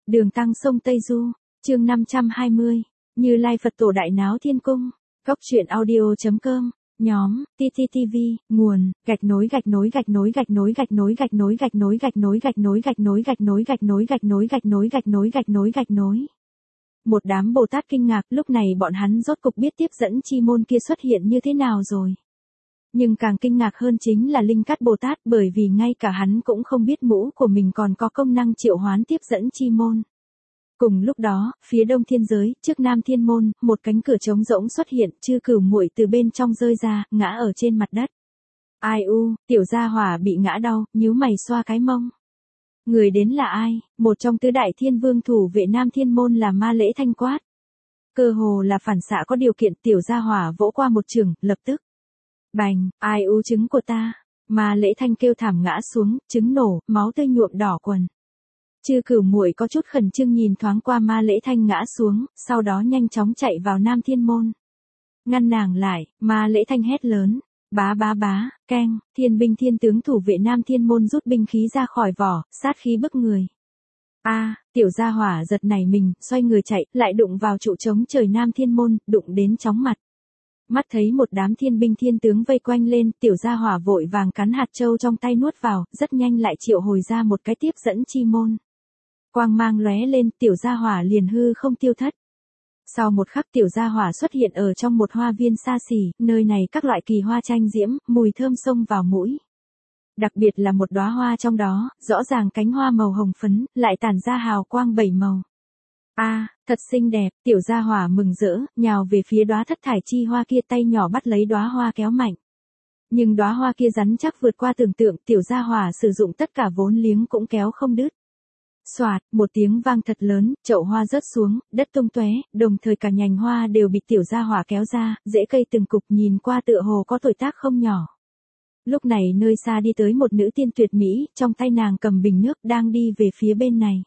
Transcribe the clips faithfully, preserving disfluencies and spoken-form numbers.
Đường tăng sông Tây Du, chương năm trăm hai mươi, Như Lai Phật Tổ Đại Náo Thiên Cung, Cóc truyện audio.com, nhóm, tê tê tê vê, nguồn, gạch nối gạch nối gạch nối gạch nối gạch nối gạch nối gạch nối gạch nối gạch nối gạch nối gạch nối gạch nối gạch nối gạch nối gạch nối gạch nối gạch nối. Một đám Bồ Tát kinh ngạc, lúc này bọn hắn rốt cục biết tiếp dẫn chi môn kia xuất hiện như thế nào rồi. Nhưng càng kinh ngạc hơn chính là Linh Cát Bồ Tát, bởi vì ngay cả hắn cũng không biết mũ của mình còn có công năng triệu hoán tiếp dẫn chi môn. Cùng lúc đó, phía đông thiên giới, trước nam thiên môn, một cánh cửa trống rỗng xuất hiện, Chư Cửu Muội từ bên trong rơi ra, ngã ở trên mặt đất. Ai u, tiểu gia hỏa bị ngã đau, nhíu mày xoa cái mông. Người đến là ai? Một trong tứ đại thiên vương thủ vệ nam thiên môn là Ma Lễ Thanh quát. Cơ hồ là phản xạ có điều kiện, tiểu gia hỏa vỗ qua một chưởng, lập tức. Bành, ai u trứng của ta. Ma Lễ Thanh kêu thảm ngã xuống, trứng nổ, máu tươi nhuộm đỏ quần. Chư Cửu Muội có chút khẩn trương nhìn thoáng qua Ma Lễ Thanh ngã xuống, sau đó nhanh chóng chạy vào nam thiên môn. Ngăn nàng lại, Ma Lễ Thanh hét lớn. Bá bá bá, keng, thiên binh thiên tướng thủ vệ nam thiên môn rút binh khí ra khỏi vỏ, sát khí bức người. A, à, tiểu gia hỏa giật nảy mình, xoay người chạy, lại đụng vào trụ trống trời nam thiên môn, đụng đến chóng mặt. Mắt thấy một đám thiên binh thiên tướng vây quanh lên, tiểu gia hỏa vội vàng cắn hạt châu trong tay nuốt vào, rất nhanh lại triệu hồi ra một cái tiếp dẫn chi môn. Quang mang lóe lên, tiểu gia hỏa liền hư không tiêu thất. Sau một khắc tiểu gia hỏa xuất hiện ở trong một hoa viên xa xỉ, nơi này các loại kỳ hoa tranh diễm, mùi thơm xông vào mũi. Đặc biệt là một đóa hoa trong đó, rõ ràng cánh hoa màu hồng phấn, lại tản ra hào quang bảy màu. A, à, thật xinh đẹp, tiểu gia hỏa mừng rỡ, nhào về phía đóa thất thải chi hoa kia, tay nhỏ bắt lấy đóa hoa kéo mạnh. Nhưng đóa hoa kia rắn chắc vượt qua tưởng tượng, tiểu gia hỏa sử dụng tất cả vốn liếng cũng kéo không đứt. Xoạt, một tiếng vang thật lớn, chậu hoa rớt xuống, đất tung tóe, đồng thời cả nhành hoa đều bị tiểu gia hỏa kéo ra, rễ cây từng cục nhìn qua tựa hồ có tuổi tác không nhỏ. Lúc này nơi xa đi tới một nữ tiên tuyệt mỹ, trong tay nàng cầm bình nước đang đi về phía bên này.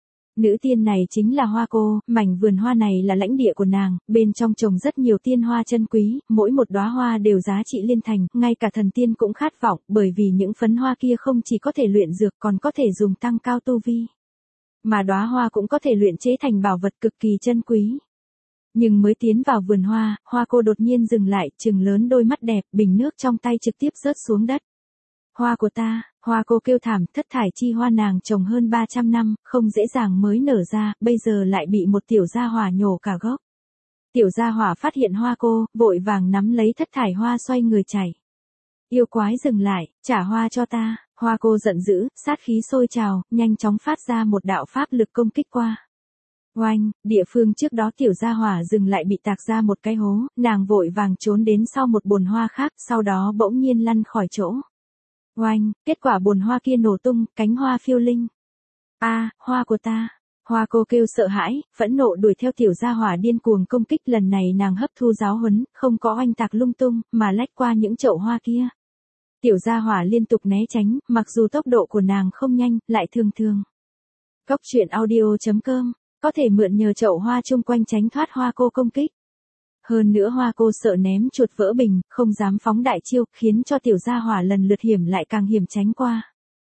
Nữ tiên này chính là Hoa Cô, mảnh vườn hoa này là lãnh địa của nàng, bên trong trồng rất nhiều tiên hoa chân quý, mỗi một đóa hoa đều giá trị liên thành, ngay cả thần tiên cũng khát vọng, bởi vì những phấn hoa kia không chỉ có thể luyện dược còn có thể dùng tăng cao tu vi. Mà đóa hoa cũng có thể luyện chế thành bảo vật cực kỳ chân quý. Nhưng mới tiến vào vườn hoa, Hoa Cô đột nhiên dừng lại, trừng lớn đôi mắt đẹp, bình nước trong tay trực tiếp rớt xuống đất. Hoa của ta, Hoa Cô kêu thảm, thất thải chi hoa nàng trồng hơn ba trăm năm, không dễ dàng mới nở ra, bây giờ lại bị một tiểu gia hỏa nhổ cả gốc. Tiểu gia hỏa phát hiện Hoa Cô, vội vàng nắm lấy thất thải hoa xoay người chạy. Yêu quái dừng lại, trả hoa cho ta. Hoa Cô giận dữ, sát khí sôi trào, nhanh chóng phát ra một đạo pháp lực công kích qua. Oanh, địa phương trước đó tiểu gia hỏa dừng lại bị tạc ra một cái hố, nàng vội vàng trốn đến sau một bồn hoa khác, sau đó bỗng nhiên lăn khỏi chỗ. Oanh, kết quả bồn hoa kia nổ tung, cánh hoa phiêu linh. A, à, hoa của ta. Hoa Cô kêu sợ hãi, phẫn nộ đuổi theo tiểu gia hỏa điên cuồng công kích, lần này nàng hấp thu giáo huấn, không có oanh tạc lung tung, mà lách qua những chậu hoa kia. Tiểu gia hỏa liên tục né tránh, mặc dù tốc độ của nàng không nhanh, lại thường thường. Cóc truyện audio.com, có thể mượn nhờ chậu hoa chung quanh tránh thoát Hoa Cô công kích. Hơn nữa Hoa Cô sợ ném chuột vỡ bình, không dám phóng đại chiêu, khiến cho tiểu gia hỏa lần lượt hiểm lại càng hiểm tránh qua.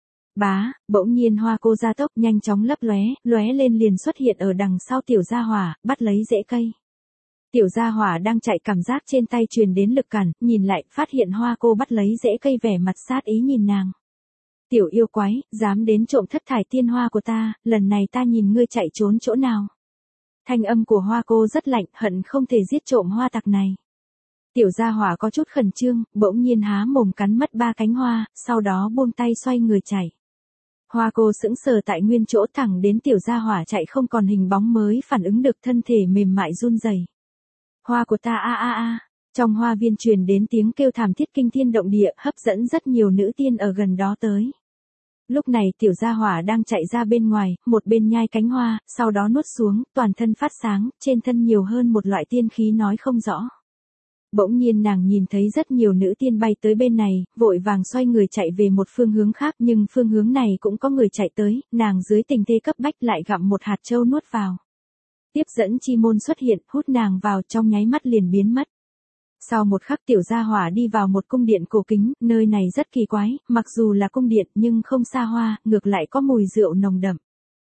Bá, bỗng nhiên Hoa Cô gia tốc nhanh chóng lấp lóe, lóe lên liền xuất hiện ở đằng sau tiểu gia hỏa, bắt lấy rễ cây. Tiểu gia hỏa đang chạy cảm giác trên tay truyền đến lực cản, nhìn lại, phát hiện Hoa Cô bắt lấy rễ cây vẻ mặt sát ý nhìn nàng. Tiểu yêu quái, dám đến trộm thất thải tiên hoa của ta, lần này ta nhìn ngươi chạy trốn chỗ nào. Thanh âm của Hoa Cô rất lạnh, hận không thể giết trộm hoa tặc này. Tiểu gia hỏa có chút khẩn trương, bỗng nhiên há mồm cắn mất ba cánh hoa, sau đó buông tay xoay người chạy. Hoa Cô sững sờ tại nguyên chỗ, thẳng đến tiểu gia hỏa chạy không còn hình bóng mới phản ứng được, thân thể mềm mại run rẩy. Hoa của ta a a a, trong hoa viên truyền đến tiếng kêu thảm thiết kinh thiên động địa, hấp dẫn rất nhiều nữ tiên ở gần đó tới. Lúc này tiểu gia hỏa đang chạy ra bên ngoài, một bên nhai cánh hoa, sau đó nuốt xuống, toàn thân phát sáng, trên thân nhiều hơn một loại tiên khí nói không rõ. Bỗng nhiên nàng nhìn thấy rất nhiều nữ tiên bay tới bên này, vội vàng xoay người chạy về một phương hướng khác, nhưng phương hướng này cũng có người chạy tới, nàng dưới tình thế cấp bách lại gặm một hạt châu nuốt vào. Tiếp dẫn chi môn xuất hiện, hút nàng vào, trong nháy mắt liền biến mất. Sau một khắc tiểu gia hỏa đi vào một cung điện cổ kính, nơi này rất kỳ quái, mặc dù là cung điện nhưng không xa hoa, ngược lại có mùi rượu nồng đậm.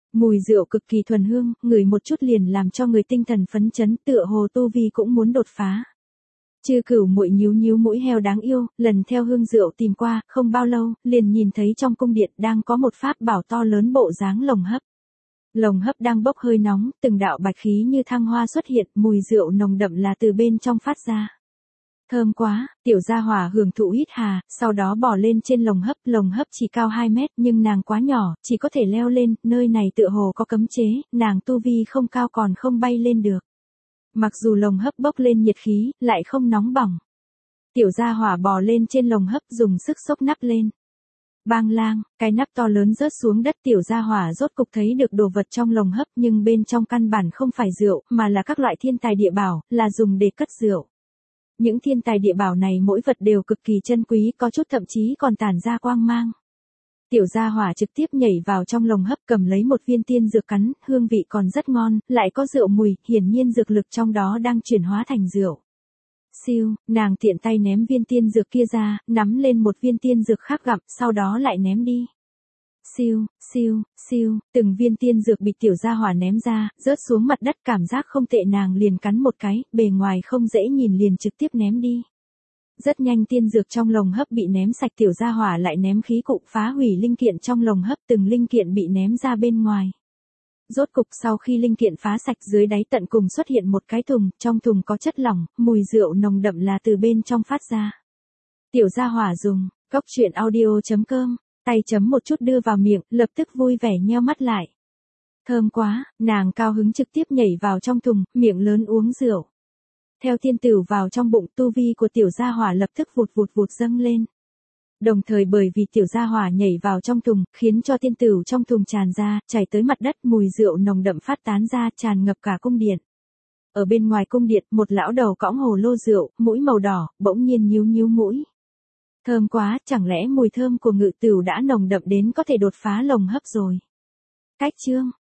Mùi rượu cực kỳ thuần hương, ngửi một chút liền làm cho người tinh thần phấn chấn, tựa hồ tu vi cũng muốn đột phá. Chư Cửu muội nhíu nhíu mũi heo đáng yêu, lần theo hương rượu tìm qua, không bao lâu, liền nhìn thấy trong cung điện đang có một pháp bảo to lớn bộ dáng lồng hấp. Lồng hấp đang bốc hơi nóng, từng đạo bạch khí như thăng hoa xuất hiện, mùi rượu nồng đậm là từ bên trong phát ra. Thơm quá, tiểu gia hỏa hưởng thụ hít hà, sau đó bò lên trên lồng hấp, lồng hấp chỉ cao hai mét nhưng nàng quá nhỏ, chỉ có thể leo lên, nơi này tựa hồ có cấm chế, nàng tu vi không cao còn không bay lên được. Mặc dù lồng hấp bốc lên nhiệt khí, lại không nóng bỏng. Tiểu gia hỏa bò lên trên lồng hấp dùng sức xốc nắp lên. Bang lang, cái nắp to lớn rớt xuống đất, tiểu gia hỏa rốt cục thấy được đồ vật trong lồng hấp nhưng bên trong căn bản không phải rượu mà là các loại thiên tài địa bảo, là dùng để cất rượu. Những thiên tài địa bảo này mỗi vật đều cực kỳ chân quý, có chút thậm chí còn tản ra quang mang. Tiểu gia hỏa trực tiếp nhảy vào trong lồng hấp cầm lấy một viên tiên dược cắn, hương vị còn rất ngon, lại có rượu mùi, hiển nhiên dược lực trong đó đang chuyển hóa thành rượu. Siêu, nàng tiện tay ném viên tiên dược kia ra, nắm lên một viên tiên dược khác gặm, sau đó lại ném đi. Siêu, siêu, siêu, từng viên tiên dược bị tiểu gia hỏa ném ra, rớt xuống mặt đất, cảm giác không tệ, nàng liền cắn một cái, bề ngoài không dễ nhìn liền trực tiếp ném đi. Rất nhanh tiên dược trong lồng hấp bị ném sạch, tiểu gia hỏa lại ném khí cụ phá hủy linh kiện trong lồng hấp, từng linh kiện bị ném ra bên ngoài. Rốt cục sau khi linh kiện phá sạch, dưới đáy tận cùng xuất hiện một cái thùng, trong thùng có chất lỏng, mùi rượu nồng đậm là từ bên trong phát ra. Tiểu gia hỏa dùng, cốc truyện audio chấm com, tay chấm một chút đưa vào miệng, lập tức vui vẻ nheo mắt lại. Thơm quá, nàng cao hứng trực tiếp nhảy vào trong thùng, miệng lớn uống rượu. Theo tiên tử vào trong bụng, tu vi của tiểu gia hỏa lập tức vụt vụt vụt dâng lên. Đồng thời bởi vì tiểu gia hỏa nhảy vào trong thùng, khiến cho tiên tử trong thùng tràn ra, chảy tới mặt đất, mùi rượu nồng đậm phát tán ra, tràn ngập cả cung điện. Ở bên ngoài cung điện, một lão đầu cõng hồ lô rượu, mũi màu đỏ, bỗng nhiên nhíu nhíu mũi. Thơm quá, chẳng lẽ mùi thơm của ngự tửu đã nồng đậm đến có thể đột phá lồng hấp rồi. Cách chương